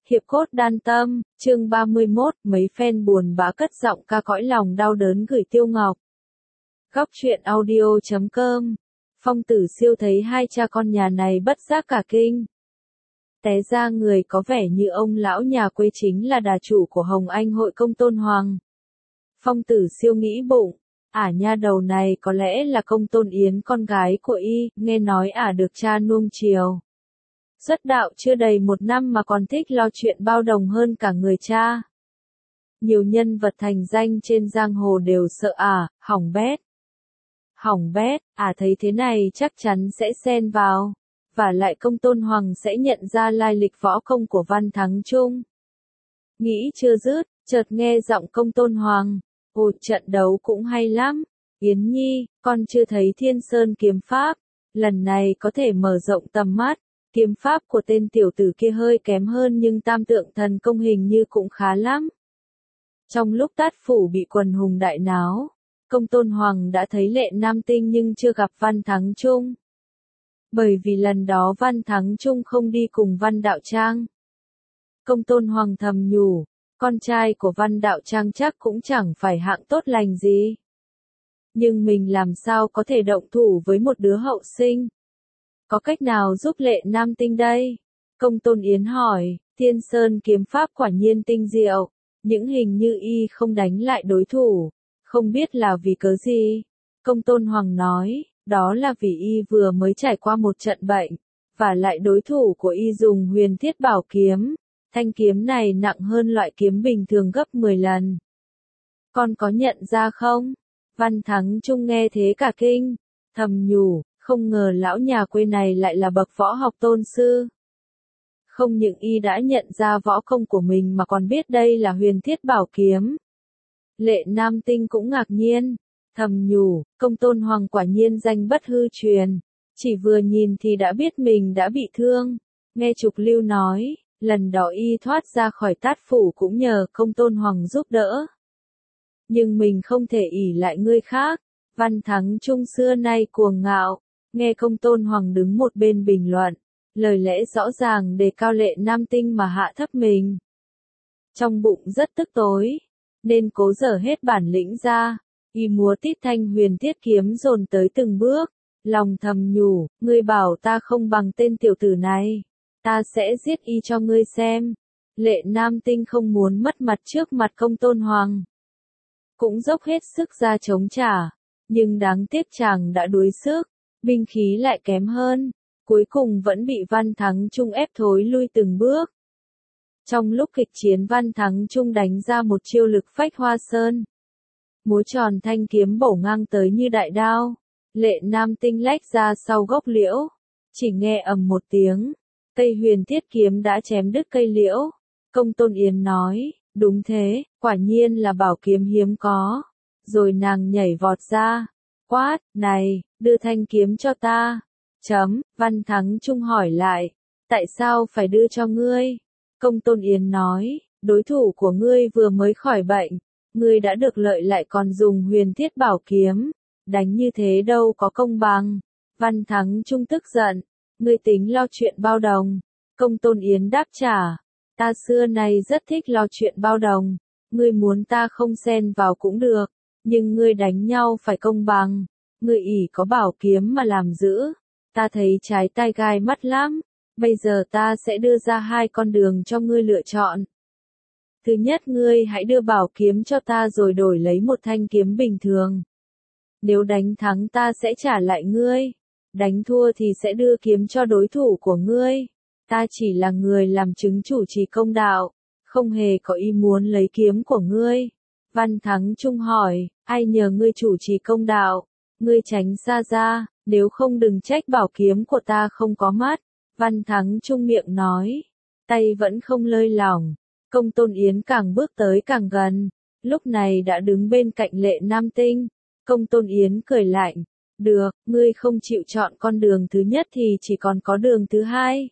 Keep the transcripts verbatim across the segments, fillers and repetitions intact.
Hiệp cốt đan tâm, chương ba mươi mốt, mấy fan buồn bã cất giọng ca cõi lòng đau đớn gửi Tiêu Ngọc. Góc truyện audio chấm com. Phong Tử Siêu thấy hai cha con nhà này bất giác cả kinh. Té ra người có vẻ như ông lão nhà quê chính là đà chủ của Hồng Anh hội Công Tôn Hoàng. Phong Tử Siêu nghĩ bụng, ả nha đầu này có lẽ là Công Tôn Yến con gái của y, nghe nói ả được cha nuông chiều. Xuất đạo chưa đầy một năm mà còn thích lo chuyện bao đồng hơn cả người cha. Nhiều nhân vật thành danh trên giang hồ đều sợ ả, hỏng bét. Hỏng bét, ả thấy thế này chắc chắn sẽ xen vào. Và lại Công Tôn Hoàng sẽ nhận ra lai lịch võ công của Văn Thắng Trung. Nghĩ chưa dứt, chợt nghe giọng Công Tôn Hoàng. Ồ, trận đấu cũng hay lắm. Yến Nhi, con chưa thấy Thiên Sơn kiếm pháp. Lần này có thể mở rộng tầm mắt. Kiếm pháp của tên tiểu tử kia hơi kém hơn nhưng tam tượng thần công hình như cũng khá lắm. Trong lúc Tát Phủ bị quần hùng đại náo, Công Tôn Hoàng đã thấy Lệ Nam Tinh nhưng chưa gặp Văn Thắng Trung. Bởi vì lần đó Văn Thắng Trung không đi cùng Văn Đạo Trang. Công Tôn Hoàng thầm nhủ, con trai của Văn Đạo Trang chắc cũng chẳng phải hạng tốt lành gì. Nhưng mình làm sao có thể động thủ với một đứa hậu sinh? Có cách nào giúp Lệ Nam Tinh đây? Công Tôn Yến hỏi, Thiên Sơn kiếm pháp quả nhiên tinh diệu, những hình như y không đánh lại đối thủ, không biết là vì cớ gì. Công Tôn Hoàng nói, đó là vì y vừa mới trải qua một trận bệnh, và lại đối thủ của y dùng Huyền Thiết Bảo kiếm, thanh kiếm này nặng hơn loại kiếm bình thường gấp mười lần. Con có nhận ra không? Văn Thắng Trung nghe thế cả kinh, thầm nhủ. Không ngờ lão nhà quê này lại là bậc võ học tôn sư. Không những y đã nhận ra võ công của mình mà còn biết đây là Huyền Thiết Bảo kiếm. Lệ Nam Tinh cũng ngạc nhiên, thầm nhủ, Công Tôn Hoàng quả nhiên danh bất hư truyền, chỉ vừa nhìn thì đã biết mình đã bị thương. Nghe Trục Lưu nói, lần đó y thoát ra khỏi Tát Phủ cũng nhờ Công Tôn Hoàng giúp đỡ. Nhưng mình không thể ỷ lại người khác, Văn Thắng Trung xưa nay cuồng ngạo. Nghe Công Tôn Hoàng đứng một bên bình luận, lời lẽ rõ ràng đề cao Lệ Nam Tinh mà hạ thấp mình. Trong bụng rất tức tối, nên cố dở hết bản lĩnh ra, y múa tít thanh Huyền Thiết kiếm dồn tới từng bước, lòng thầm nhủ, ngươi bảo ta không bằng tên tiểu tử này, ta sẽ giết y cho ngươi xem. Lệ Nam Tinh không muốn mất mặt trước mặt Công Tôn Hoàng, cũng dốc hết sức ra chống trả, nhưng đáng tiếc chàng đã đuối sức. Binh khí lại kém hơn, cuối cùng vẫn bị Văn Thắng Trung ép thối lui từng bước. Trong lúc kịch chiến Văn Thắng Trung đánh ra một chiêu lực phách hoa sơn. Múa tròn thanh kiếm bổ ngang tới như đại đao, Lệ Nam Tinh lách ra sau gốc liễu, chỉ nghe ầm một tiếng, cây Huyền Thiết kiếm đã chém đứt cây liễu. Công Tôn Yến nói, đúng thế, quả nhiên là bảo kiếm hiếm có. Rồi nàng nhảy vọt ra, quát, này, đưa thanh kiếm cho ta. Chấm, Văn Thắng Trung hỏi lại, tại sao phải đưa cho ngươi? Công Tôn Yến nói, đối thủ của ngươi vừa mới khỏi bệnh, ngươi đã được lợi lại còn dùng Huyền Thiết Bảo kiếm, đánh như thế đâu có công bằng. Văn Thắng Trung tức giận, ngươi tính lo chuyện bao đồng. Công Tôn Yến đáp trả, ta xưa nay rất thích lo chuyện bao đồng, ngươi muốn ta không xen vào cũng được, nhưng ngươi đánh nhau phải công bằng. Ngươi ỷ có bảo kiếm mà làm dữ, ta thấy trái tai gai mắt lắm, bây giờ ta sẽ đưa ra hai con đường cho ngươi lựa chọn. Thứ nhất, ngươi hãy đưa bảo kiếm cho ta rồi đổi lấy một thanh kiếm bình thường. Nếu đánh thắng ta sẽ trả lại ngươi, đánh thua thì sẽ đưa kiếm cho đối thủ của ngươi. Ta chỉ là người làm chứng chủ trì công đạo, không hề có ý muốn lấy kiếm của ngươi. Văn Thắng Trung hỏi, ai nhờ ngươi chủ trì công đạo? Ngươi tránh xa ra, nếu không đừng trách bảo kiếm của ta không có mắt. Văn Thắng Trung miệng nói, tay vẫn không lơi lỏng. Công Tôn Yến càng bước tới càng gần, lúc này đã đứng bên cạnh Lệ Nam Tinh. Công Tôn Yến cười lạnh, được, ngươi không chịu chọn con đường thứ nhất thì chỉ còn có đường thứ hai.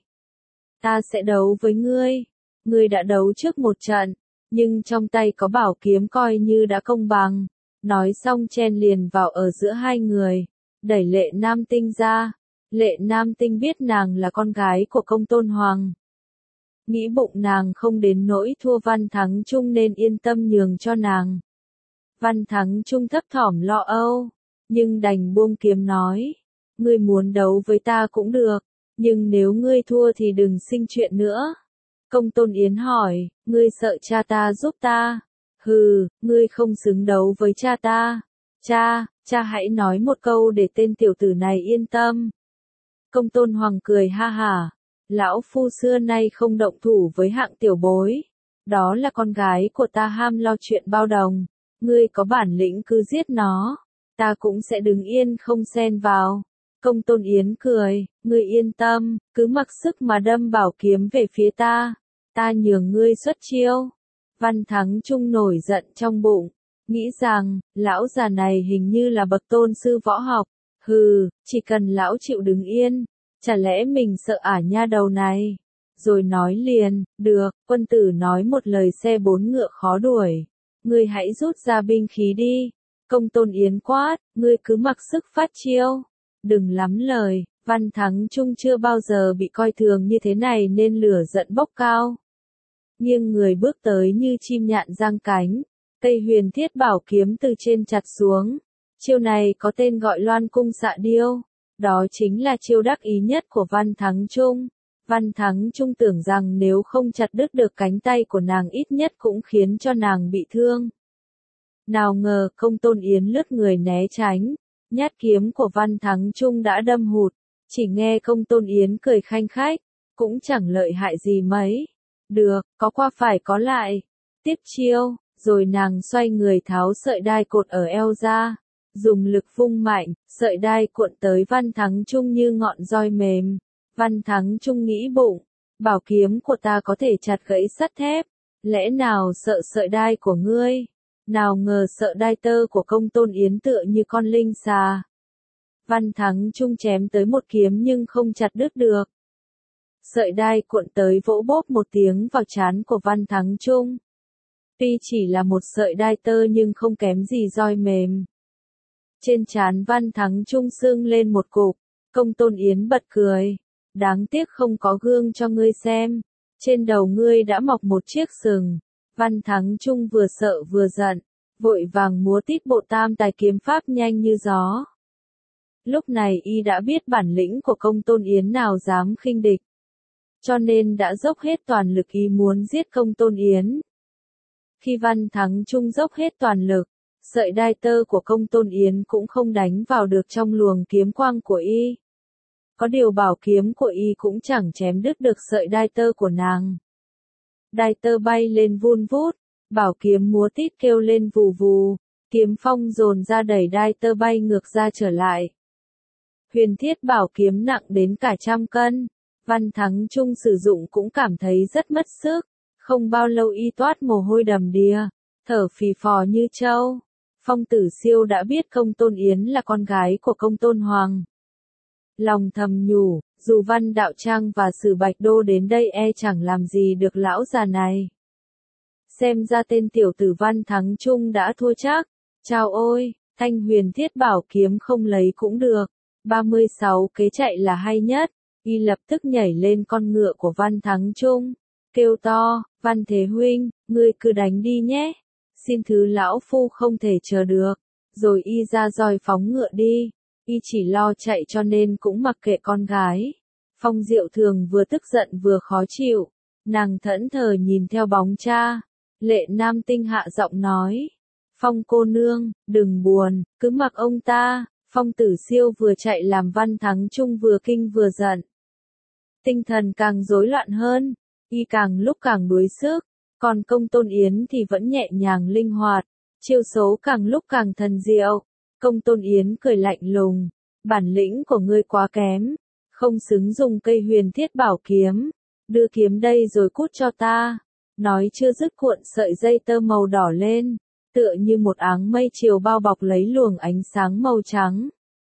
Ta sẽ đấu với ngươi. Ngươi đã đấu trước một trận, nhưng trong tay có bảo kiếm coi như đã công bằng. Nói xong chen liền vào ở giữa hai người, đẩy Lệ Nam Tinh ra. Lệ Nam Tinh biết nàng là con gái của Công Tôn Hoàng, nghĩ bụng nàng không đến nỗi thua Văn Thắng Trung nên yên tâm nhường cho nàng. Văn Thắng Trung thấp thỏm lo âu, nhưng đành buông kiếm nói, ngươi muốn đấu với ta cũng được, nhưng nếu ngươi thua thì đừng sinh chuyện nữa. Công Tôn Yến hỏi, ngươi sợ cha ta giúp ta? Hừ, ngươi không xứng đấu với cha ta. Cha, cha hãy nói một câu để tên tiểu tử này yên tâm. Công Tôn Hoàng cười ha hả, lão phu xưa nay không động thủ với hạng tiểu bối. Đó là con gái của ta ham lo chuyện bao đồng. Ngươi có bản lĩnh cứ giết nó, ta cũng sẽ đứng yên không xen vào. Công Tôn Yến cười, ngươi yên tâm, cứ mặc sức mà đâm bảo kiếm về phía ta, ta nhường ngươi xuất chiêu. Văn Thắng Trung nổi giận trong bụng, nghĩ rằng, lão già này hình như là bậc tôn sư võ học, hừ, chỉ cần lão chịu đứng yên, chả lẽ mình sợ ả nha đầu này. Rồi nói liền, được, quân tử nói một lời xe bốn ngựa khó đuổi, ngươi hãy rút ra binh khí đi. Công Tôn Yến quát, ngươi cứ mặc sức phát chiêu, đừng lắm lời. Văn Thắng Trung chưa bao giờ bị coi thường như thế này nên lửa giận bốc cao. Nghiêng người bước tới như chim nhạn giang cánh, cây huyền thiết bảo kiếm từ trên chặt xuống. Chiêu này có tên gọi Loan cung xạ điêu, đó chính là chiêu đắc ý nhất của Văn Thắng Trung. Văn Thắng Trung tưởng rằng nếu không chặt đứt được cánh tay của nàng ít nhất cũng khiến cho nàng bị thương. Nào ngờ Công Tôn Yến lướt người né tránh, nhát kiếm của Văn Thắng Trung đã đâm hụt, chỉ nghe Công Tôn Yến cười khanh khách, cũng chẳng lợi hại gì mấy. Được, có qua phải có lại. Tiếp chiêu, rồi nàng xoay người tháo sợi đai cột ở eo ra, dùng lực vung mạnh, sợi đai cuộn tới Văn Thắng Trung như ngọn roi mềm. Văn Thắng Trung nghĩ bụng, bảo kiếm của ta có thể chặt gãy sắt thép, lẽ nào sợ sợi đai của ngươi? Nào ngờ sợ đai tơ của Công Tôn Yến tựa như con linh xà. Văn Thắng Trung chém tới một kiếm nhưng không chặt đứt được. Sợi đai cuộn tới vỗ bốp một tiếng vào trán của Văn Thắng Trung. Tuy chỉ là một sợi đai tơ nhưng không kém gì roi mềm. Trên trán Văn Thắng Trung sưng lên một cục, Công Tôn Yến bật cười. Đáng tiếc không có gương cho ngươi xem. Trên đầu ngươi đã mọc một chiếc sừng. Văn Thắng Trung vừa sợ vừa giận, vội vàng múa tít bộ tam tài kiếm pháp nhanh như gió. Lúc này y đã biết bản lĩnh của Công Tôn Yến nào dám khinh địch, cho nên đã dốc hết toàn lực ý muốn giết Công Tôn Yến. Khi Văn Thắng Trung dốc hết toàn lực, sợi đai tơ của Công Tôn Yến cũng không đánh vào được trong luồng kiếm quang của y. Có điều bảo kiếm của y cũng chẳng chém đứt được sợi đai tơ của nàng. Đai tơ bay lên vun vút, bảo kiếm múa tít kêu lên vù vù, kiếm phong dồn ra đẩy đai tơ bay ngược ra trở lại. Huyền thiết bảo kiếm nặng đến cả trăm cân, Văn Thắng Trung sử dụng cũng cảm thấy rất mất sức, không bao lâu y toát mồ hôi đầm đìa, thở phì phò như trâu. Phong Tử Siêu đã biết Công Tôn Yến là con gái của Công Tôn Hoàng. Lòng thầm nhủ, dù Văn Đạo Trang và Sử Bạch Đô đến đây e chẳng làm gì được lão già này. Xem ra tên tiểu tử Văn Thắng Trung đã thua chắc. Chao ôi, thanh huyền thiết bảo kiếm không lấy cũng được. ba mươi sáu kế chạy là hay nhất. Y lập tức nhảy lên con ngựa của Văn Thắng Trung, kêu to, Văn Thế Huynh, ngươi cứ đánh đi nhé. Xin thứ lão phu không thể chờ được. Rồi y ra roi phóng ngựa đi. Y chỉ lo chạy cho nên cũng mặc kệ con gái. Phong Diệu Thường vừa tức giận vừa khó chịu. Nàng thẫn thờ nhìn theo bóng cha. Lệ Nam Tinh hạ giọng nói. Phong cô nương, đừng buồn, cứ mặc ông ta. Phong Tử Siêu vừa chạy làm Văn Thắng Trung vừa kinh vừa giận. Tinh thần càng rối loạn hơn. Y càng lúc càng đuối sức. Còn Công Tôn Yến thì vẫn nhẹ nhàng linh hoạt. Chiêu số càng lúc càng thần diệu. Công Tôn Yến cười lạnh lùng, bản lĩnh của ngươi quá kém, không xứng dùng cây huyền thiết bảo kiếm, đưa kiếm đây rồi cút cho ta. Nói chưa dứt cuộn sợi dây tơ màu đỏ lên, tựa như một áng mây chiều bao bọc lấy luồng ánh sáng màu trắng.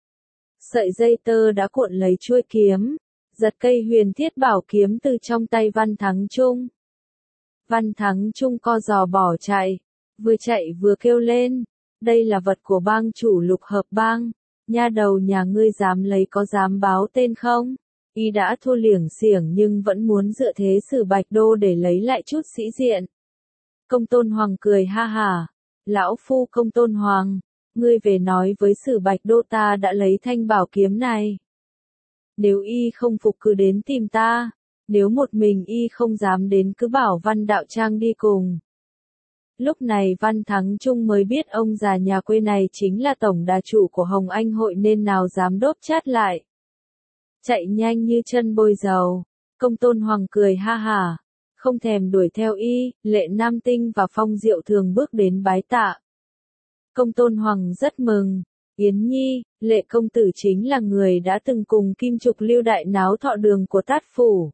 Sợi dây tơ đã cuộn lấy chuôi kiếm, giật cây huyền thiết bảo kiếm từ trong tay Văn Thắng Trung. Văn Thắng Trung co giò bỏ chạy, vừa chạy vừa kêu lên. Đây là vật của bang chủ Lục Hợp Bang, nha đầu nhà ngươi dám lấy có dám báo tên không? Y đã thua liểng xiểng nhưng vẫn muốn dựa thế Sử Bạch Đô để lấy lại chút sĩ diện. Công Tôn Hoàng cười ha hả. Lão phu Công Tôn Hoàng, ngươi về nói với Sử Bạch Đô ta đã lấy thanh bảo kiếm này. Nếu y không phục cứ đến tìm ta, nếu một mình y không dám đến cứ bảo Văn Đạo Trang đi cùng. Lúc này Văn Thắng Trung mới biết ông già nhà quê này chính là tổng đà chủ của Hồng Anh hội nên nào dám đốp chát lại. Chạy nhanh như chân bôi dầu, Công Tôn Hoàng cười ha hả, không thèm đuổi theo y, Lệ Nam Tinh và Phong Diệu Thường bước đến bái tạ. Công Tôn Hoàng rất mừng, Yến Nhi, Lệ công tử chính là người đã từng cùng Kim Trục Lưu đại náo thọ đường của Tát Phủ.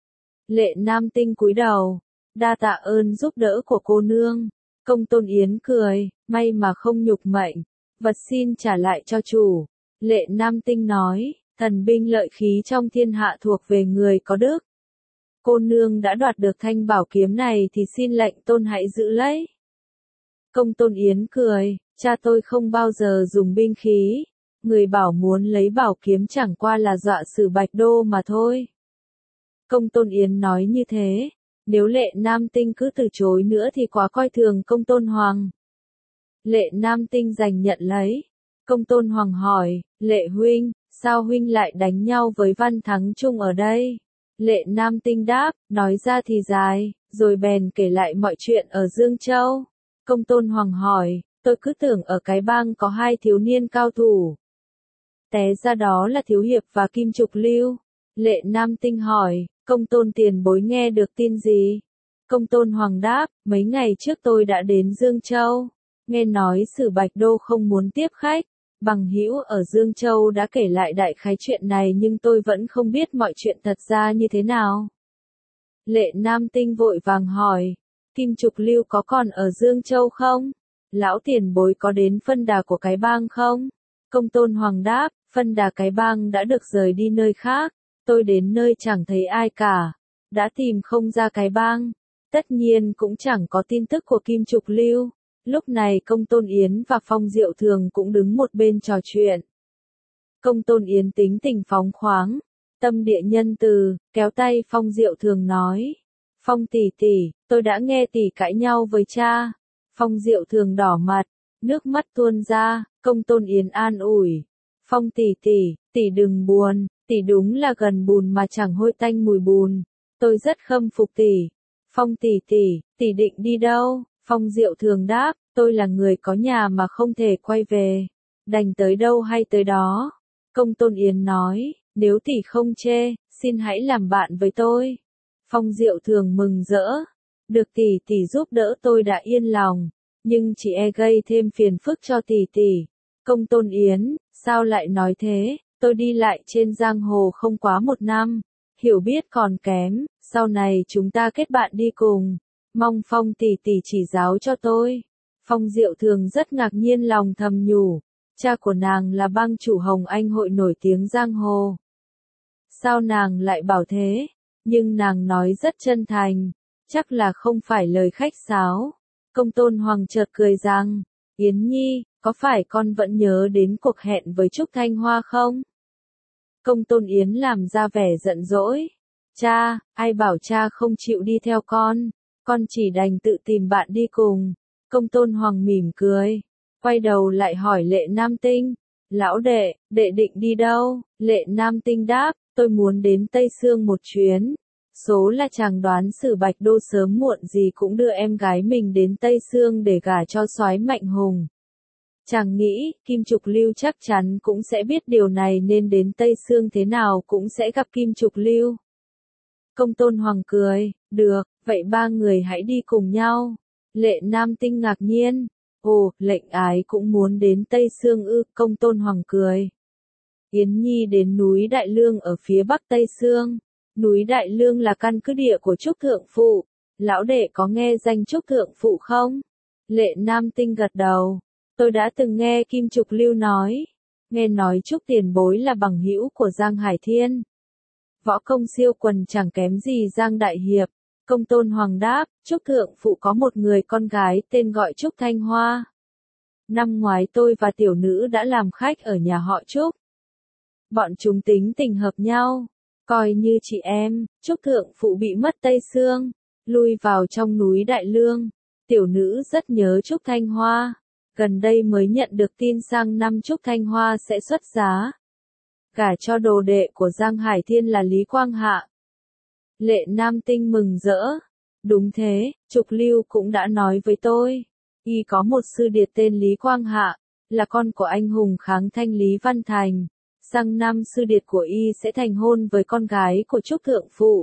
Lệ Nam Tinh cúi đầu, đa tạ ơn giúp đỡ của cô nương. Công Tôn Yến cười, may mà không nhục mệnh, vật xin trả lại cho chủ. Lệ Nam Tinh nói, thần binh lợi khí trong thiên hạ thuộc về người có đức. Cô nương đã đoạt được thanh bảo kiếm này thì xin lệnh tôn hãy giữ lấy. Công Tôn Yến cười, cha tôi không bao giờ dùng binh khí, người bảo muốn lấy bảo kiếm chẳng qua là dọa Sử Bạch Đô mà thôi. Công Tôn Yến nói như thế, nếu Lệ Nam Tinh cứ từ chối nữa thì quá coi thường Công Tôn Hoàng. Lệ Nam Tinh giành nhận lấy. Công Tôn Hoàng hỏi, Lệ huynh, sao huynh lại đánh nhau với Văn Thắng Trung ở đây? Lệ Nam Tinh đáp, nói ra thì dài, rồi bèn kể lại mọi chuyện ở Dương Châu. Công Tôn Hoàng hỏi, tôi cứ tưởng ở cái bang có hai thiếu niên cao thủ. Té ra đó là Thiếu Hiệp và Kim Trục Lưu. Lệ Nam Tinh hỏi, Công Tôn tiền bối nghe được tin gì? Công Tôn Hoàng đáp, mấy ngày trước tôi đã đến Dương Châu. Nghe nói Sử Bạch Đô không muốn tiếp khách. Bằng hữu ở Dương Châu đã kể lại đại khái chuyện này nhưng tôi vẫn không biết mọi chuyện thật ra như thế nào. Lệ Nam Tinh vội vàng hỏi, Kim Trục Lưu có còn ở Dương Châu không? Lão tiền bối có đến phân đà của cái bang không? Công Tôn Hoàng đáp, phân đà cái bang đã được rời đi nơi khác. Tôi đến nơi chẳng thấy ai cả. Đã tìm không ra cái bang. Tất nhiên cũng chẳng có tin tức của Kim Trục Lưu. Lúc này Công Tôn Yến và Phong Diệu Thường cũng đứng một bên trò chuyện. Công Tôn Yến tính tình phóng khoáng, tâm địa nhân từ, kéo tay Phong Diệu Thường nói. Phong tỷ tỷ, tôi đã nghe tỷ cãi nhau với cha. Phong Diệu Thường đỏ mặt, nước mắt tuôn ra, Công Tôn Yến an ủi. Phong tỷ tỷ, tỷ đừng buồn, tỷ đúng là gần bùn mà chẳng hôi tanh mùi bùn. Tôi rất khâm phục tỷ. Phong tỷ tỷ, tỷ định đi đâu? Phong Diệu Thường đáp, tôi là người có nhà mà không thể quay về. Đành tới đâu hay tới đó. Công Tôn Yến nói, nếu tỷ không chê, xin hãy làm bạn với tôi. Phong Diệu Thường mừng rỡ. Được tỷ tỷ giúp đỡ tôi đã yên lòng. Nhưng chỉ e gây thêm phiền phức cho tỷ tỷ. Công Tôn Yến, sao lại nói thế? Tôi đi lại trên giang hồ không quá một năm. Hiểu biết còn kém, sau này chúng ta kết bạn đi cùng. Mong Phong tỷ tỷ chỉ giáo cho tôi. Phong Diệu Thường rất ngạc nhiên lòng thầm nhủ. Cha của nàng là bang chủ Hồng Anh hội nổi tiếng giang hồ. Sao nàng lại bảo thế? Nhưng nàng nói rất chân thành. Chắc là không phải lời khách sáo. Công Tôn Hoàng chợt cười rằng, Yến Nhi, có phải con vẫn nhớ đến cuộc hẹn với Trúc Thanh Hoa không? Công Tôn Yến làm ra vẻ giận dỗi. Cha, ai bảo cha không chịu đi theo con? Con chỉ đành tự tìm bạn đi cùng. Công Tôn Hoàng mỉm cười. Quay đầu lại hỏi Lệ Nam Tinh. Lão đệ, đệ định đi đâu? Lệ Nam Tinh đáp, tôi muốn đến Tây Sương một chuyến. Số là chàng đoán Sử Bạch Đô sớm muộn gì cũng đưa em gái mình đến Tây Sương để gả cho soái Mạnh Hùng. Chàng nghĩ, Kim Trục Lưu chắc chắn cũng sẽ biết điều này nên đến Tây Sương thế nào cũng sẽ gặp Kim Trục Lưu. Công Tôn Hoàng cười, được, vậy ba người hãy đi cùng nhau. Lệ Nam Tinh ngạc nhiên, ồ, lệnh ái cũng muốn đến Tây Sương ư? Công Tôn Hoàng cười. Yến Nhi đến núi Đại Lương ở phía bắc Tây Sương. Núi Đại Lương là căn cứ địa của Trúc Thượng Phụ. Lão đệ có nghe danh Trúc Thượng Phụ không? Lệ Nam Tinh gật đầu. Tôi đã từng nghe Kim Trục Lưu nói. Nghe nói Trúc tiền bối là bằng hữu của Giang Hải Thiên. Võ công siêu quần chẳng kém gì Giang Đại Hiệp. Công Tôn Hoàng đáp, Trúc Thượng Phụ có một người con gái tên gọi Trúc Thanh Hoa. Năm ngoái tôi và tiểu nữ đã làm khách ở nhà họ Trúc. Bọn chúng tính tình hợp nhau. Coi như chị em, Trúc Thượng Phụ bị mất Tây Xương, lui vào trong núi Đại Lương. Tiểu nữ rất nhớ Trúc Thanh Hoa, gần đây mới nhận được tin sang năm Trúc Thanh Hoa sẽ xuất giá. Cả cho đồ đệ của Giang Hải Thiên là Lý Quang Hạ. Lệ Nam Tinh mừng rỡ. Đúng thế, Trục Lưu cũng đã nói với tôi. Y có một sư điệt tên Lý Quang Hạ, là con của anh hùng kháng thanh Lý Văn Thành. Sang năm sư điệt của Y sẽ thành hôn với con gái của Trúc Thượng Phụ.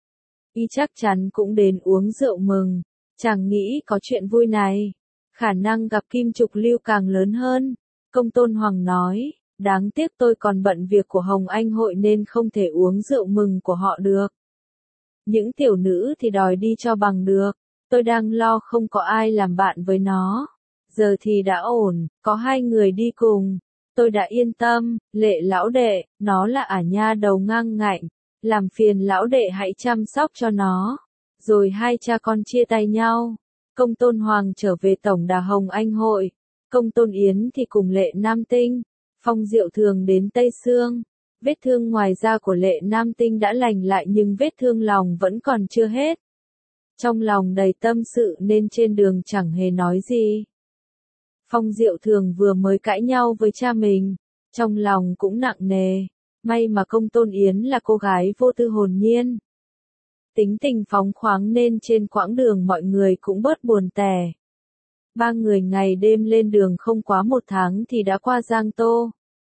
Y chắc chắn cũng đến uống rượu mừng. Chàng nghĩ có chuyện vui này, khả năng gặp Kim Trục Lưu càng lớn hơn. Công Tôn Hoàng nói, đáng tiếc tôi còn bận việc của Hồng Anh hội nên không thể uống rượu mừng của họ được. Những tiểu nữ thì đòi đi cho bằng được, tôi đang lo không có ai làm bạn với nó. Giờ thì đã ổn, có hai người đi cùng, tôi đã yên tâm. Lệ lão đệ, nó là ả nha đầu ngang ngạnh, làm phiền lão đệ hãy chăm sóc cho nó. Rồi hai cha con chia tay nhau. Công Tôn Hoàng trở về tổng đà Hồng Anh hội, Công Tôn Yến thì cùng Lệ Nam Tinh, Phong Diệu Thường đến Tây Xương. Vết thương ngoài da của Lệ Nam Tinh đã lành lại nhưng vết thương lòng vẫn còn chưa hết. Trong lòng đầy tâm sự nên trên đường chẳng hề nói gì. Phong Diệu Thường vừa mới cãi nhau với cha mình, trong lòng cũng nặng nề. May mà Công Tôn Yến là cô gái vô tư hồn nhiên, tính tình phóng khoáng nên trên quãng đường mọi người cũng bớt buồn tẻ. Ba người ngày đêm lên đường không quá một tháng thì đã qua Giang Tô,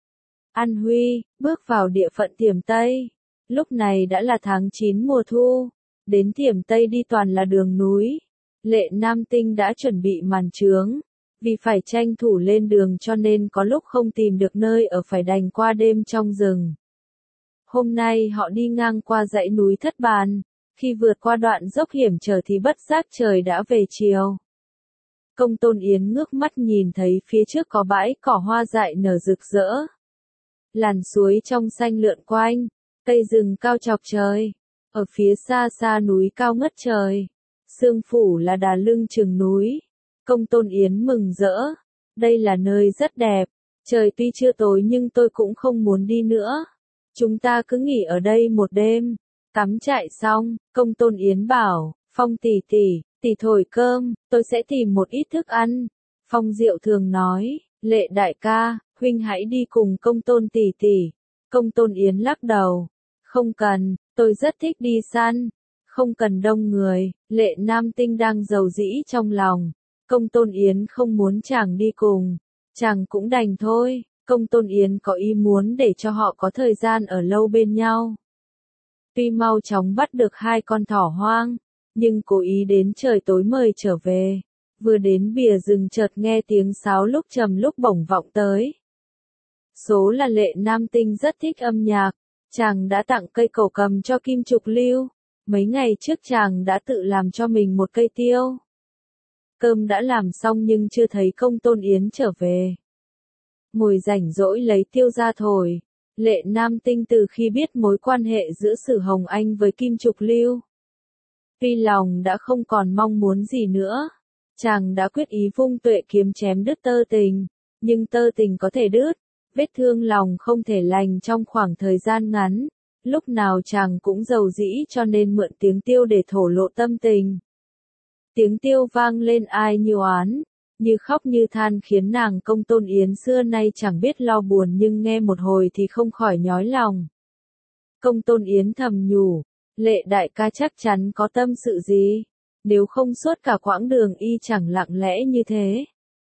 An Huy, bước vào địa phận Thiểm Tây. Lúc này đã là tháng chín mùa thu, đến Thiểm Tây đi toàn là đường núi. Lệ Nam Tinh đã chuẩn bị màn trướng, vì phải tranh thủ lên đường cho nên có lúc không tìm được nơi ở phải đành qua đêm trong rừng. Hôm nay họ đi ngang qua dãy núi Thất Bàn, khi vượt qua đoạn dốc hiểm trở thì bất giác trời đã về chiều. Công Tôn Yến ngước mắt nhìn thấy phía trước có bãi cỏ hoa dại nở rực rỡ. Làn suối trong xanh lượn quanh, cây rừng cao chọc trời, ở phía xa xa núi cao ngất trời. Sương phủ là đà lưng chừng núi. Công Tôn Yến mừng rỡ, đây là nơi rất đẹp, trời tuy chưa tối nhưng tôi cũng không muốn đi nữa. Chúng ta cứ nghỉ ở đây một đêm. Cắm trại xong, Công Tôn Yến bảo, Phong tỷ tỷ, tỷ thổi cơm, tôi sẽ tìm một ít thức ăn. Phong Diệu Thường nói, Lệ đại ca, huynh hãy đi cùng Công Tôn tỷ tỷ. Công Tôn Yến lắc đầu, không cần, tôi rất thích đi săn, không cần đông người. Lệ Nam Tinh đang giàu dĩ trong lòng, Công Tôn Yến không muốn chàng đi cùng, chàng cũng đành thôi. Công Tôn Yến có ý muốn để cho họ có thời gian ở lâu bên nhau. Tuy mau chóng bắt được hai con thỏ hoang, nhưng cố ý đến trời tối mời trở về. Vừa đến bìa rừng chợt nghe tiếng sáo lúc trầm lúc bổng vọng tới. Số là Lệ Nam Tinh rất thích âm nhạc, chàng đã tặng cây cổ cầm cho Kim Trục Lưu. Mấy ngày trước chàng đã tự làm cho mình một cây tiêu. Cơm đã làm xong nhưng chưa thấy Công Tôn Yến trở về. Ngồi rảnh rỗi lấy tiêu ra thổi. Lệ Nam Tinh từ khi biết mối quan hệ giữa Sử Hồng Anh với Kim Trục Lưu, tuy lòng đã không còn mong muốn gì nữa, chàng đã quyết ý vung tuệ kiếm chém đứt tơ tình, nhưng tơ tình có thể đứt, vết thương lòng không thể lành trong khoảng thời gian ngắn, lúc nào chàng cũng giàu dĩ cho nên mượn tiếng tiêu để thổ lộ tâm tình. Tiếng tiêu vang lên ai như oán, như khóc như than khiến nàng Công Tôn Yến xưa nay chẳng biết lo buồn nhưng nghe một hồi thì không khỏi nhói lòng. Công Tôn Yến thầm nhủ, Lệ đại ca chắc chắn có tâm sự gì, nếu không suốt cả quãng đường y chẳng lặng lẽ như thế.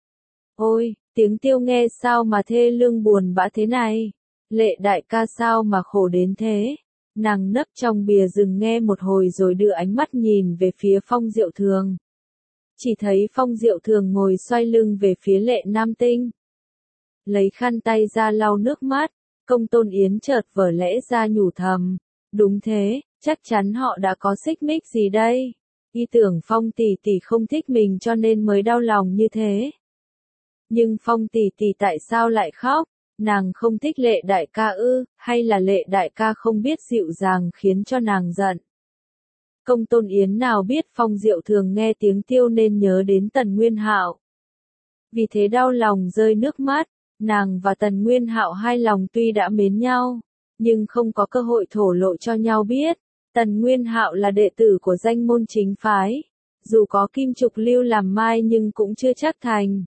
Ôi, tiếng tiêu nghe sao mà thê lương buồn bã thế này, Lệ đại ca sao mà khổ đến thế. Nàng nấp trong bìa rừng nghe một hồi rồi đưa ánh mắt nhìn về phía Phong Diệu Thường. Chỉ thấy Phong Diệu Thường ngồi xoay lưng về phía Lệ Nam Tinh, lấy khăn tay ra lau nước mắt. Công Tôn Yến chợt vỡ lẽ ra nhủ thầm, đúng thế, chắc chắn họ đã có xích mích gì đây. Y tưởng Phong tỷ tỷ không thích mình cho nên mới đau lòng như thế. Nhưng Phong tỷ tỷ tại sao lại khóc? Nàng không thích Lệ đại ca ư, hay là Lệ đại ca không biết dịu dàng khiến cho nàng giận? Công Tôn Yến nào biết Phong Diệu Thường nghe tiếng tiêu nên nhớ đến Tần Nguyên Hạo. Vì thế đau lòng rơi nước mắt, nàng và Tần Nguyên Hạo hai lòng tuy đã mến nhau, nhưng không có cơ hội thổ lộ cho nhau biết. Tần Nguyên Hạo là đệ tử của danh môn chính phái, dù có kim trục lưu làm mai nhưng cũng chưa chắc thành.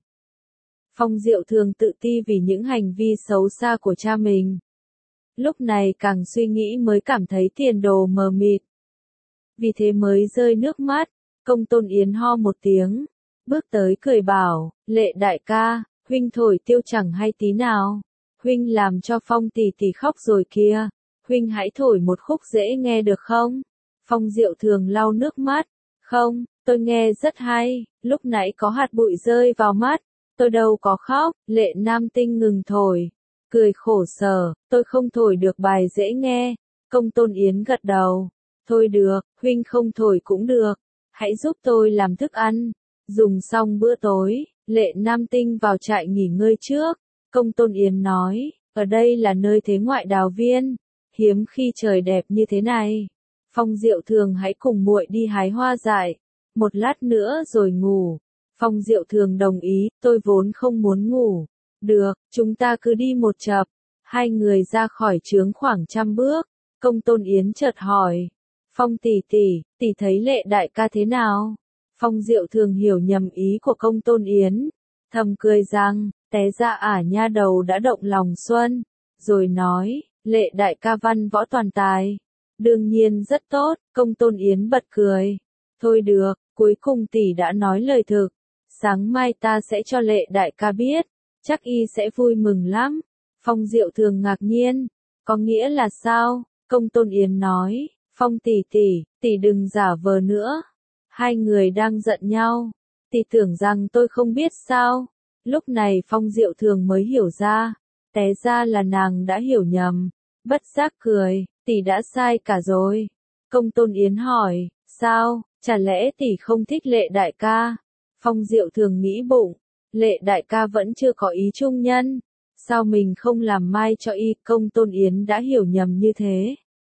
Phong Diệu thường tự ti vì những hành vi xấu xa của cha mình. Lúc này càng suy nghĩ mới cảm thấy tiền đồ mờ mịt. Vì thế mới rơi nước mắt. Công Tôn Yến ho một tiếng, bước tới cười bảo, Lệ đại ca, huynh thổi tiêu chẳng hay tí nào. Huynh làm cho Phong tỷ tỷ khóc rồi kìa. Huynh hãy thổi một khúc dễ nghe được không? Phong Diệu thường lau nước mắt. Không, tôi nghe rất hay, lúc nãy có hạt bụi rơi vào mắt. Tôi đâu có khóc. Lệ Nam Tinh ngừng thổi, cười khổ sở, tôi không thổi được bài dễ nghe. Công Tôn Yến gật đầu. Thôi được, huynh không thổi cũng được. Hãy giúp tôi làm thức ăn. Dùng xong bữa tối, Lệ Nam Tinh vào trại nghỉ ngơi trước. Công Tôn Yến nói, ở đây là nơi thế ngoại đào viên, hiếm khi trời đẹp như thế này. Phong Diệu thường hãy cùng muội đi hái hoa dại, một lát nữa rồi ngủ. Phong Diệu thường đồng ý, tôi vốn không muốn ngủ. Được, chúng ta cứ đi một chập. Hai người ra khỏi trướng khoảng trăm bước. Công Tôn Yến chợt hỏi, Phong tỷ tỷ, tỷ thấy Lệ đại ca thế nào? Phong Diệu thường hiểu nhầm ý của Công Tôn Yến, thầm cười rằng, té ra ả nha đầu đã động lòng xuân, rồi nói, Lệ đại ca văn võ toàn tài, đương nhiên rất tốt. Công Tôn Yến bật cười, thôi được, cuối cùng tỷ đã nói lời thực, sáng mai ta sẽ cho Lệ đại ca biết, chắc y sẽ vui mừng lắm. Phong Diệu thường ngạc nhiên, có nghĩa là sao? Công Tôn Yến nói, Phong tỷ tỷ, tỷ đừng giả vờ nữa. Hai người đang giận nhau, tỷ tưởng rằng tôi không biết sao? Lúc này Phong Diệu thường mới hiểu ra, té ra là nàng đã hiểu nhầm, bất giác cười, tỷ đã sai cả rồi. Công Tôn Yến hỏi, sao, chả lẽ tỷ không thích Lệ đại ca? Phong Diệu thường nghĩ bụng, Lệ đại ca vẫn chưa có ý trung nhân, sao mình không làm mai cho y? Công Tôn Yến đã hiểu nhầm như thế,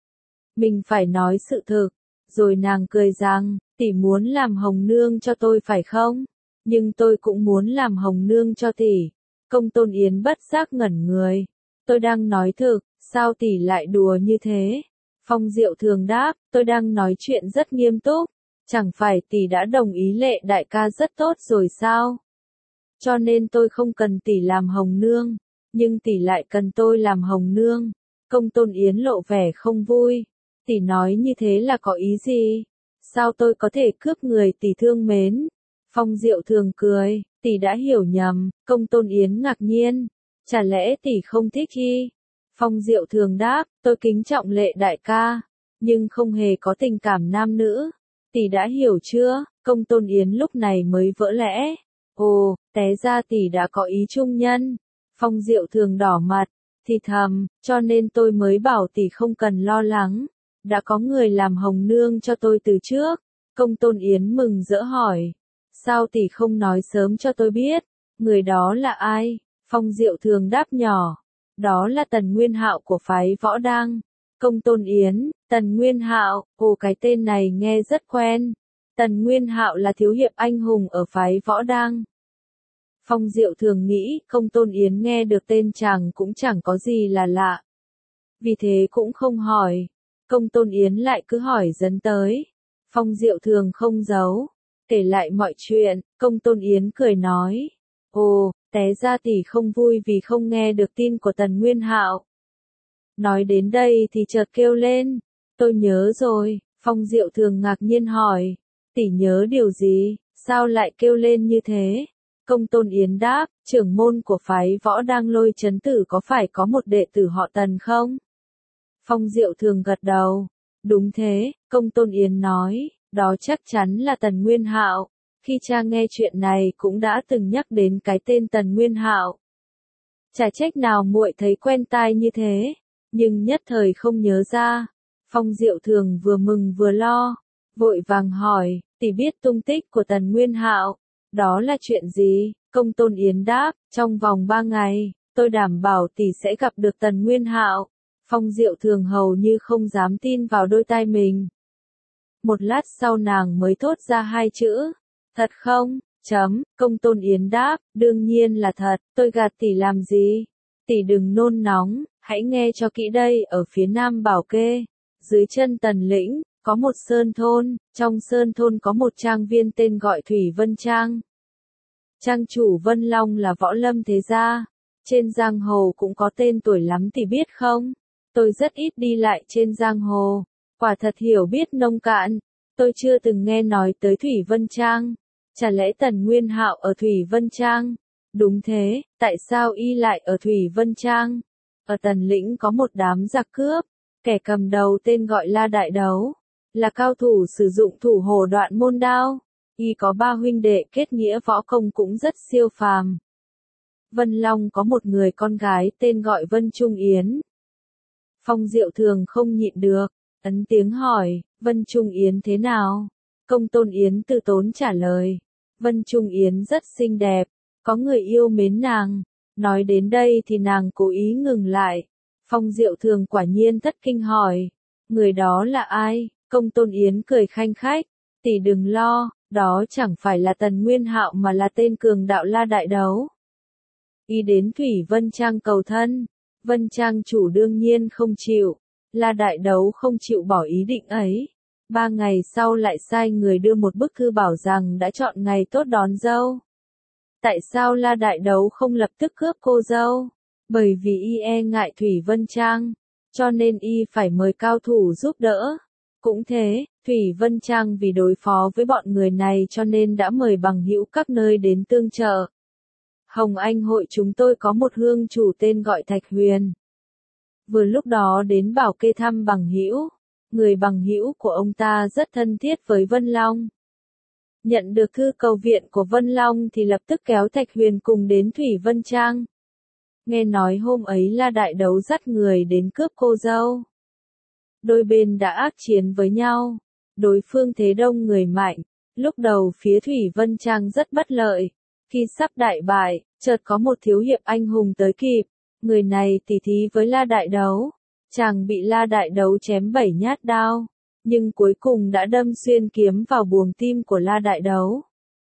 mình phải nói sự thực. Rồi nàng cười rằng, tỷ muốn làm hồng nương cho tôi phải không? Nhưng tôi cũng muốn làm hồng nương cho tỷ. Công Tôn Yến bất giác ngẩn người. Tôi đang nói thực, sao tỷ lại đùa như thế? Phong Diệu thường đáp, tôi đang nói chuyện rất nghiêm túc. Chẳng phải tỷ đã đồng ý Lệ đại ca rất tốt rồi sao? Cho nên tôi không cần tỷ làm hồng nương, nhưng tỷ lại cần tôi làm hồng nương. Công Tôn Yến lộ vẻ không vui. Tỷ nói như thế là có ý gì? Sao tôi có thể cướp người tỷ thương mến? Phong Diệu thường cười, tỷ đã hiểu nhầm. Công Tôn Yến ngạc nhiên, chả lẽ tỷ không thích y? Phong Diệu thường đáp, tôi kính trọng Lệ đại ca, nhưng không hề có tình cảm nam nữ. Tỷ đã hiểu chưa? Công Tôn Yến lúc này mới vỡ lẽ. Ồ, té ra tỷ đã có ý trung nhân. Phong Diệu thường đỏ mặt, thì thầm, cho nên tôi mới bảo tỷ không cần lo lắng. Đã có người làm hồng nương cho tôi từ trước. Công Tôn Yến mừng rỡ hỏi, sao tỷ không nói sớm cho tôi biết? Người đó là ai? Phong Diệu thường đáp nhỏ, đó là Tần Nguyên Hạo của phái Võ Đăng. Công Tôn Yến, Tần Nguyên Hạo, ồ cái tên này nghe rất quen. Tần Nguyên Hạo là thiếu hiệp anh hùng ở phái Võ Đăng. Phong Diệu thường nghĩ, Công Tôn Yến nghe được tên chàng cũng chẳng có gì là lạ. Vì thế cũng không hỏi. Công Tôn Yến lại cứ hỏi dấn tới. Phong Diệu thường không giấu, kể lại mọi chuyện. Công Tôn Yến cười nói, ồ, té ra tỷ không vui vì không nghe được tin của Tần Nguyên Hạo. Nói đến đây thì chợt kêu lên, tôi nhớ rồi. Phong Diệu thường ngạc nhiên hỏi, tỷ nhớ điều gì, sao lại kêu lên như thế? Công Tôn Yến đáp, trưởng môn của phái Võ Đăng Lôi Chấn Tử có phải có một đệ tử họ Tần không? Phong Diệu thường gật đầu, đúng thế. Công Tôn Yến nói, đó chắc chắn là Tần Nguyên Hạo. Khi cha nghe chuyện này cũng đã từng nhắc đến cái tên Tần Nguyên Hạo. Chả trách nào muội thấy quen tai như thế, nhưng nhất thời không nhớ ra. Phong Diệu thường vừa mừng vừa lo, vội vàng hỏi, tỷ biết tung tích của Tần Nguyên Hạo, đó là chuyện gì? Công Tôn Yến đáp, trong vòng ba ngày, tôi đảm bảo tỷ sẽ gặp được Tần Nguyên Hạo. Phong Diệu thường hầu như không dám tin vào đôi tai mình. Một lát sau nàng mới thốt ra hai chữ, thật không? Chấm. Công Tôn Yến đáp, đương nhiên là thật, tôi gạt tỷ làm gì? Tỷ đừng nôn nóng, Hãy nghe cho kỹ đây, ở phía nam Bảo Kê, dưới chân Tần Lĩnh, có một sơn thôn, trong sơn thôn có một trang viên tên gọi Thủy Vân Trang. Trang chủ Vân Long là võ lâm thế gia, trên giang hồ cũng có tên tuổi lắm thì biết không? Tôi rất ít đi lại trên giang hồ, quả thật hiểu biết nông cạn, tôi chưa từng nghe nói tới Thủy Vân Trang. Chả lẽ Tần Nguyên Hạo ở Thủy Vân Trang? Đúng thế, tại sao y lại ở Thủy Vân Trang? Ở Tần Lĩnh có một đám giặc cướp, kẻ cầm đầu tên gọi La Đại Đấu, là cao thủ sử dụng thủ hồ đoạn môn đao. Y có ba huynh đệ kết nghĩa võ công cũng rất siêu phàm. Vân Long có một người con gái tên gọi Vân Trung Yến. Phong Diệu Thường không nhịn được, ấn tiếng hỏi, Vân Trung Yến thế nào? Công Tôn Yến từ tốn trả lời, Vân Trung Yến rất xinh đẹp, có người yêu mến nàng. Nói đến đây thì nàng cố ý ngừng lại. Phong Diệu Thường quả nhiên thất kinh hỏi, người đó là ai? Công Tôn Yến cười khanh khách, tỷ đừng lo, đó chẳng phải là Tần Nguyên Hạo mà là tên cường đạo La Đại Đấu. Y đến Thủy Vân Trang cầu thân, Vân Trang chủ đương nhiên không chịu, La Đại Đấu không chịu bỏ ý định ấy. Ba ngày sau lại sai người đưa một bức thư bảo rằng đã chọn ngày tốt đón dâu. Tại sao La Đại Đấu không lập tức cướp cô dâu? Bởi vì y e ngại Thủy Vân Trang, cho nên y phải mời cao thủ giúp đỡ. Cũng thế, Thủy Vân Trang vì đối phó với bọn người này cho nên đã mời bằng hữu các nơi đến tương trợ. Hồng Anh hội chúng tôi có một hương chủ tên gọi Thạch Huyền. Vừa lúc đó đến Bảo Kê thăm bằng hữu, người bằng hữu của ông ta rất thân thiết với Vân Long. Nhận được thư cầu viện của Vân Long thì lập tức kéo Thạch Huyền cùng đến Thủy Vân Trang. Nghe nói hôm ấy La Đại Đấu dắt người đến cướp cô dâu. Đôi bên đã ác chiến với nhau, đối phương thế đông người mạnh, lúc đầu phía Thủy Vân Trang rất bất lợi. Khi sắp đại bại, chợt có một thiếu hiệp anh hùng tới kịp, người này tỉ thí với La Đại Đấu. Chàng bị La Đại Đấu chém bảy nhát đao, nhưng cuối cùng đã đâm xuyên kiếm vào buồng tim của La Đại Đấu.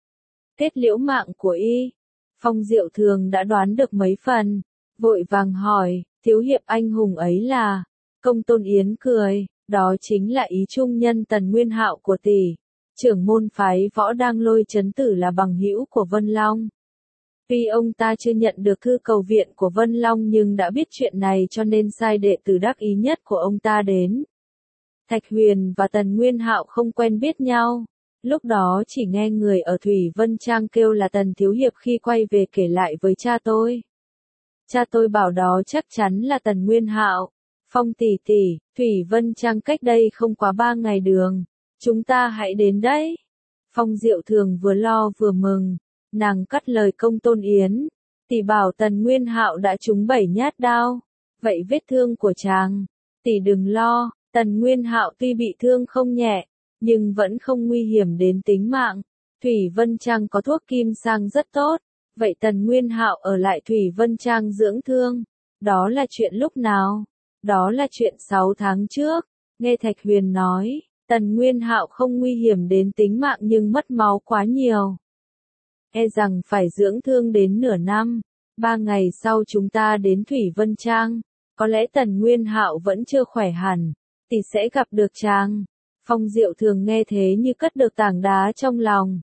Kết liễu mạng của y, Phong Diệu Thường đã đoán được mấy phần, vội vàng hỏi, thiếu hiệp anh hùng ấy là? Công Tôn Yến cười, đó chính là ý trung nhân Tần Nguyên Hạo của tỷ, trưởng môn phái võ đang lôi chấn tử là bằng hữu của Vân Long. Tuy ông ta chưa nhận được thư cầu viện của Vân Long nhưng đã biết chuyện này cho nên sai đệ tử đắc ý nhất của ông ta đến. Thạch Huyền và Tần Nguyên Hạo không quen biết nhau, lúc đó chỉ nghe người ở Thủy Vân Trang kêu là Tần Thiếu Hiệp khi quay về kể lại với cha tôi. Cha tôi bảo đó chắc chắn là Tần Nguyên Hạo. Phong tỷ tỷ, Thủy Vân Trang cách đây không quá ba ngày đường, chúng ta hãy đến đấy. Phong Diệu Thường vừa lo vừa mừng, nàng cắt lời Công Tôn Yến, tỷ bảo Tần Nguyên Hạo đã trúng bảy nhát đao, vậy vết thương của chàng, tỷ đừng lo, Tần Nguyên Hạo tuy bị thương không nhẹ, nhưng vẫn không nguy hiểm đến tính mạng. Thủy Vân Trang có thuốc kim sang rất tốt, vậy Tần Nguyên Hạo ở lại Thủy Vân Trang dưỡng thương, đó là chuyện lúc nào? Đó là chuyện sáu tháng trước, nghe Thạch Huyền nói, Tần Nguyên Hạo không nguy hiểm đến tính mạng nhưng mất máu quá nhiều. E rằng phải dưỡng thương đến nửa năm, ba ngày sau chúng ta đến Thủy Vân Trang, có lẽ Tần Nguyên Hạo vẫn chưa khỏe hẳn, thì sẽ gặp được chàng. Phong Diệu Thường nghe thế như cất được tảng đá trong lòng.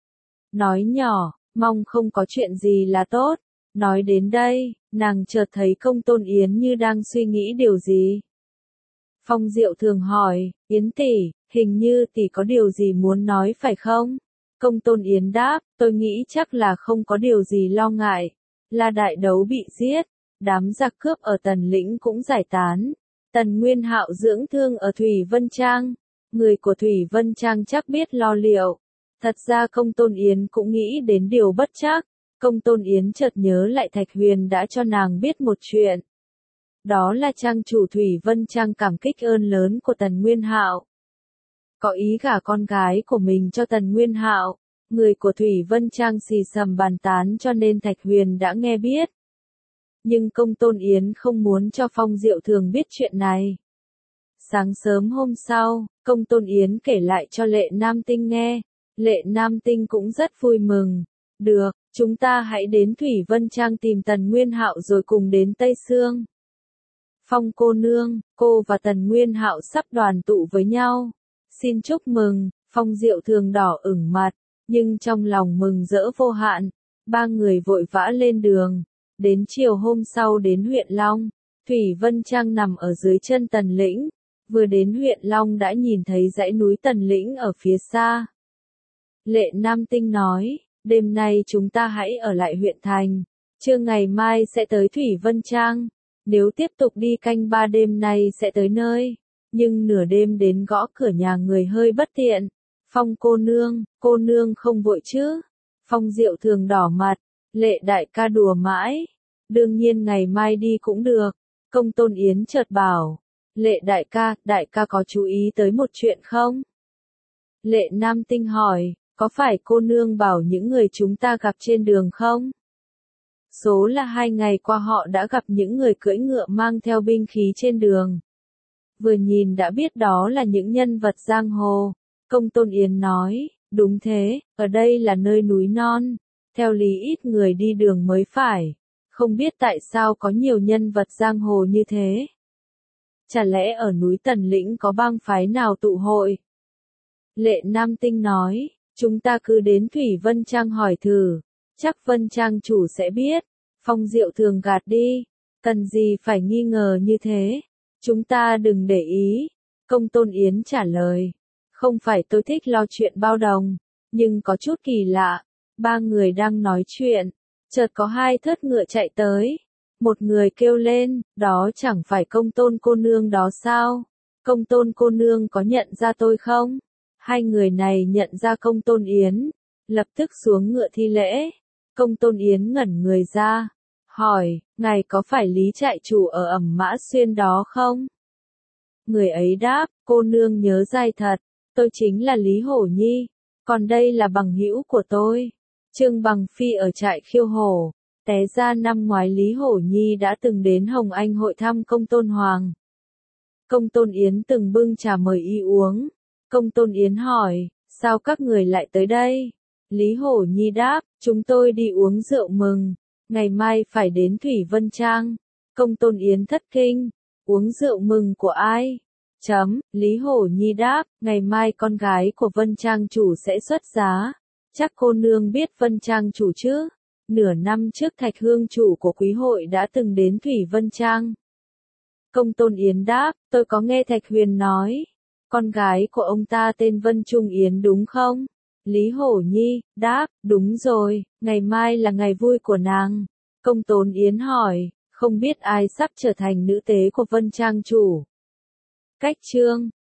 Nói nhỏ, mong không có chuyện gì là tốt. Nói đến đây, nàng chợt thấy Công Tôn Yến như đang suy nghĩ điều gì. Phong Diệu Thường hỏi, Yến tỷ, hình như tỷ có điều gì muốn nói phải không? Công Tôn Yến đáp, tôi nghĩ chắc là không có điều gì lo ngại. La Đại Đấu bị giết, đám giặc cướp ở Tần Lĩnh cũng giải tán. Tần Nguyên Hạo dưỡng thương ở Thủy Vân Trang, người của Thủy Vân Trang chắc biết lo liệu. Thật ra Công Tôn Yến cũng nghĩ đến điều bất trắc. Công Tôn Yến chợt nhớ lại Thạch Huyền đã cho nàng biết một chuyện. Đó là trang chủ Thủy Vân Trang cảm kích ơn lớn của Tần Nguyên Hạo. Có ý gả con gái của mình cho Tần Nguyên Hạo, người của Thủy Vân Trang xì xầm bàn tán cho nên Thạch Huyền đã nghe biết. Nhưng Công Tôn Yến không muốn cho Phong Diệu Thường biết chuyện này. Sáng sớm hôm sau, Công Tôn Yến kể lại cho Lệ Nam Tinh nghe, Lệ Nam Tinh cũng rất vui mừng. Được, chúng ta hãy đến Thủy Vân Trang tìm Tần Nguyên Hạo rồi cùng đến Tây Sương. Phong cô nương, cô và Tần Nguyên Hạo sắp đoàn tụ với nhau. Xin chúc mừng. Phong Diệu Thường đỏ ửng mặt, nhưng trong lòng mừng rỡ vô hạn. Ba người vội vã lên đường. Đến chiều hôm sau đến huyện Long, Thủy Vân Trang nằm ở dưới chân Tần Lĩnh. Vừa đến huyện Long đã nhìn thấy dãy núi Tần Lĩnh ở phía xa. Lệ Nam Tinh nói, đêm nay chúng ta hãy ở lại huyện thành. Trưa ngày mai sẽ tới Thủy Vân Trang. Nếu tiếp tục đi canh ba đêm nay sẽ tới nơi. Nhưng nửa đêm đến gõ cửa nhà người hơi bất tiện. Phong cô nương, cô nương không vội chứ? Phong Diệu Thường đỏ mặt, Lệ đại ca đùa mãi. Đương nhiên ngày mai đi cũng được. Công Tôn Yến chợt bảo, Lệ đại ca, đại ca có chú ý tới một chuyện không? Lệ Nam Tinh hỏi, có phải cô nương bảo những người chúng ta gặp trên đường không? Số là hai ngày qua họ đã gặp những người cưỡi ngựa mang theo binh khí trên đường. Vừa nhìn đã biết đó là những nhân vật giang hồ. Công Tôn Yến nói, đúng thế, ở đây là nơi núi non. Theo lý ít người đi đường mới phải. Không biết tại sao có nhiều nhân vật giang hồ như thế. Chả lẽ ở núi Tần Lĩnh có bang phái nào tụ hội? Lệ Nam Tinh nói, chúng ta cứ đến Thủy Vân Trang hỏi thử. Chắc Vân Trang chủ sẽ biết. Phong Diệu Thường gạt đi. Cần gì phải nghi ngờ như thế? Chúng ta đừng để ý. Công Tôn Yến trả lời. Không phải tôi thích lo chuyện bao đồng. Nhưng có chút kỳ lạ. Ba người đang nói chuyện. Chợt có hai thớt ngựa chạy tới. Một người kêu lên, đó chẳng phải Công Tôn cô nương đó sao? Công Tôn cô nương có nhận ra tôi không? Hai người này nhận ra Công Tôn Yến. Lập tức xuống ngựa thi lễ. Công Tôn Yến ngẩn người ra. Hỏi, ngài có phải Lý trại chủ ở Ẩm Mã Xuyên đó không? Người ấy đáp, cô nương nhớ dai thật. Tôi chính là Lý Hổ Nhi. Còn đây là bằng hữu của tôi. Trương Bằng Phi ở trại Khiêu Hổ. Té ra năm ngoái Lý Hổ Nhi đã từng đến Hồng Anh hội thăm Công Tôn Hoàng. Công Tôn Yến từng bưng trà mời y uống. Công Tôn Yến hỏi, sao các người lại tới đây? Lý Hổ Nhi đáp, chúng tôi đi uống rượu mừng. Ngày mai phải đến Thủy Vân Trang. Công Tôn Yến thất kinh. Uống rượu mừng của ai? Chấm, Lý Hổ Nhi đáp, ngày mai con gái của Vân Trang chủ sẽ xuất giá. Chắc cô nương biết Vân Trang chủ chứ? Nửa năm trước Thạch Hương chủ của quý hội đã từng đến Thủy Vân Trang. Công Tôn Yến đáp, tôi có nghe Thạch Huyền nói. Con gái của ông ta tên Vân Trung Yến đúng không? Lý Hổ Nhi, đáp, đúng rồi, ngày mai là ngày vui của nàng. Công Tôn Yến hỏi, không biết ai sắp trở thành nữ tế của Vân Trang chủ. Cách chương